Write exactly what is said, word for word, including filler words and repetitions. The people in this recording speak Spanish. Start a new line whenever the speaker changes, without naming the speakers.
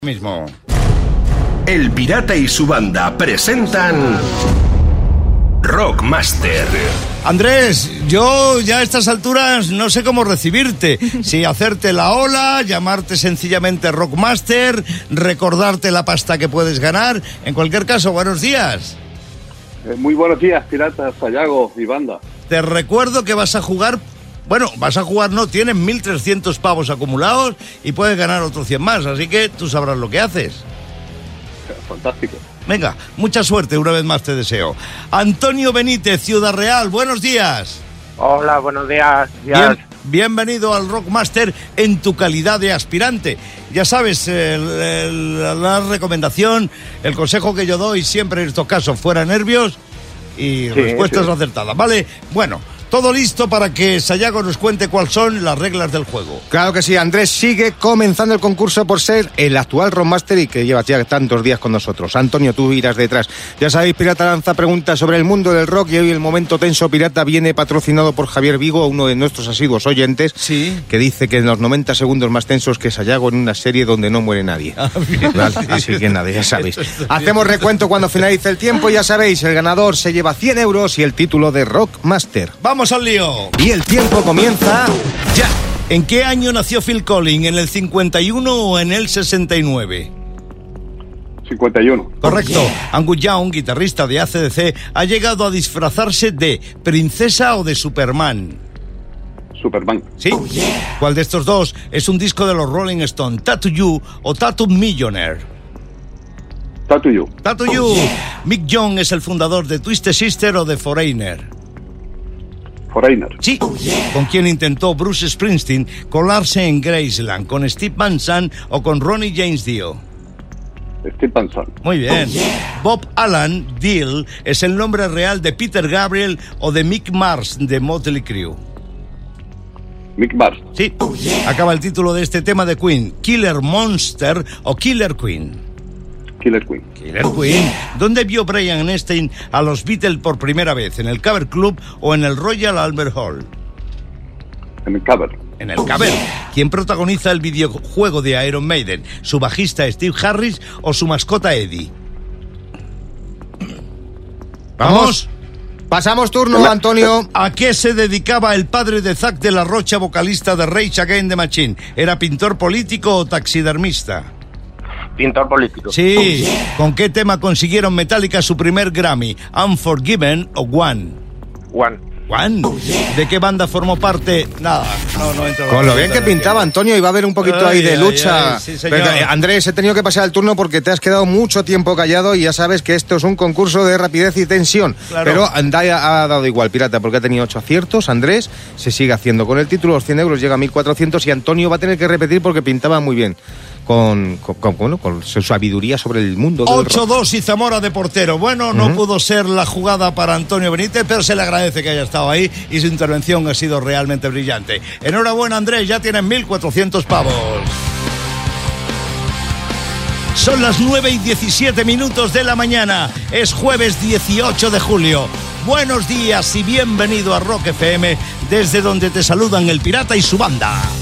Mismo.
El Pirata y su banda presentan Rockmaster.
Andrés, yo ya a estas alturas no sé cómo recibirte. Si hacerte la ola, llamarte sencillamente Rockmaster, recordarte la pasta que puedes ganar. En cualquier caso, buenos días.
Eh, muy buenos días, Pirata, Sayago y banda.
Te recuerdo que vas a jugar... Bueno, vas a jugar, no, tienes mil trescientos pavos acumulados y puedes ganar otros cien más, así que tú sabrás lo que haces.
Fantástico.
Venga, mucha suerte, una vez más te deseo. Antonio Benítez, Ciudad Real, buenos días.
Hola, buenos días.
Bien, bienvenido al Rockmaster en tu calidad de aspirante. Ya sabes, el, el, la recomendación, el consejo que yo doy siempre en estos casos, fuera nervios y sí, respuestas sí. acertadas, ¿vale? Bueno... Todo listo para que Sayago nos cuente cuáles son las reglas del juego.
Claro que sí, Andrés, sigue comenzando el concurso por ser el actual Rockmaster y que llevas ya tantos días con nosotros. Antonio, tú irás detrás. Ya sabéis, Pirata lanza preguntas sobre el mundo del rock y hoy el momento tenso Pirata viene patrocinado por Javier Vigo, uno de nuestros asiduos oyentes,
sí.
que dice que en los noventa segundos más tensos que Sayago en una serie donde no muere nadie.
Ah, bien,
¿vale?
sí.
Así que nada, ya sabéis. Hacemos recuento cuando finalice el tiempo, ya sabéis, el ganador se lleva cien euros y el título de Rockmaster.
¡Vamos al lío!
Y el tiempo comienza ya.
¿En qué año nació Phil Collins? ¿En el cincuenta y uno o en el sesenta y nueve?
cincuenta y uno.
Correcto. Oh, yeah. Angus Young, guitarrista de A C D C, ha llegado a disfrazarse de princesa o de Superman.
Superman.
¿Sí?
Oh, yeah.
¿Cuál de estos dos es un disco de los Rolling Stones? ¿Tattoo You o Tattoo Millionaire?
Tattoo You.
Tattoo You. Oh, yeah. Mick Young es el fundador de Twisted Sister o de Foreigner.
Foreigner.
Sí. Oh, yeah. ¿Con quién intentó Bruce Springsteen colarse en Graceland? ¿Con Steve Van Sant o con Ronnie James Dio?
Steve Van Sant.
Muy bien. Oh, yeah. Bob Alan Dio es el nombre real de Peter Gabriel o de Mick Mars de Motley Crue.
Mick Mars.
Sí. Oh, yeah. Acaba el título de este tema de Queen. ¿Killer Monster o Killer Queen?
Killer Queen.
Killer Queen. ¿Dónde vio Brian Epstein a los Beatles por primera vez? ¿En el Cavern Club o en el Royal Albert Hall?
En el Cavern.
En el Cavern. ¿Quién protagoniza el videojuego de Iron Maiden? ¿Su bajista Steve Harris o su mascota Eddie? ¿Vamos?
Pasamos turno, Antonio.
¿A qué se dedicaba el padre de Zack de la Rocha, vocalista de Rage Against the Machine? ¿Era pintor político o taxidermista?
Pintor político.
Sí. Oh, yeah. ¿Con qué tema consiguieron Metallica su primer Grammy? ¿Unforgiven o One?
One.
One. Oh, yeah. ¿De qué banda formó parte? Nada, no, no entro.
Con lo bien que pintaba Antonio, iba a haber un poquito ay, ahí de ay, lucha.
Ay, sí,
Pero, Andrés, he tenido que pasar el turno porque te has quedado mucho tiempo callado y ya sabes que esto es un concurso de rapidez y tensión. Claro. Pero Andaya ha dado igual, Pirata, porque ha tenido ocho aciertos. Andrés se sigue haciendo con el título, los cien euros llega a mil cuatrocientos y Antonio va a tener que repetir porque pintaba muy bien. Con, con, con, bueno, con su sabiduría sobre el mundo del
ocho dos y Zamora de portero. Bueno, no uh-huh. pudo ser la jugada para Antonio Benítez, pero se le agradece que haya estado ahí y su intervención ha sido realmente brillante. Enhorabuena, Andrés, ya tienes mil cuatrocientos pavos. Son las nueve y diecisiete minutos de la mañana. Es jueves dieciocho de julio. Buenos días y bienvenido a Rock F M, desde donde te saludan el Pirata y su banda.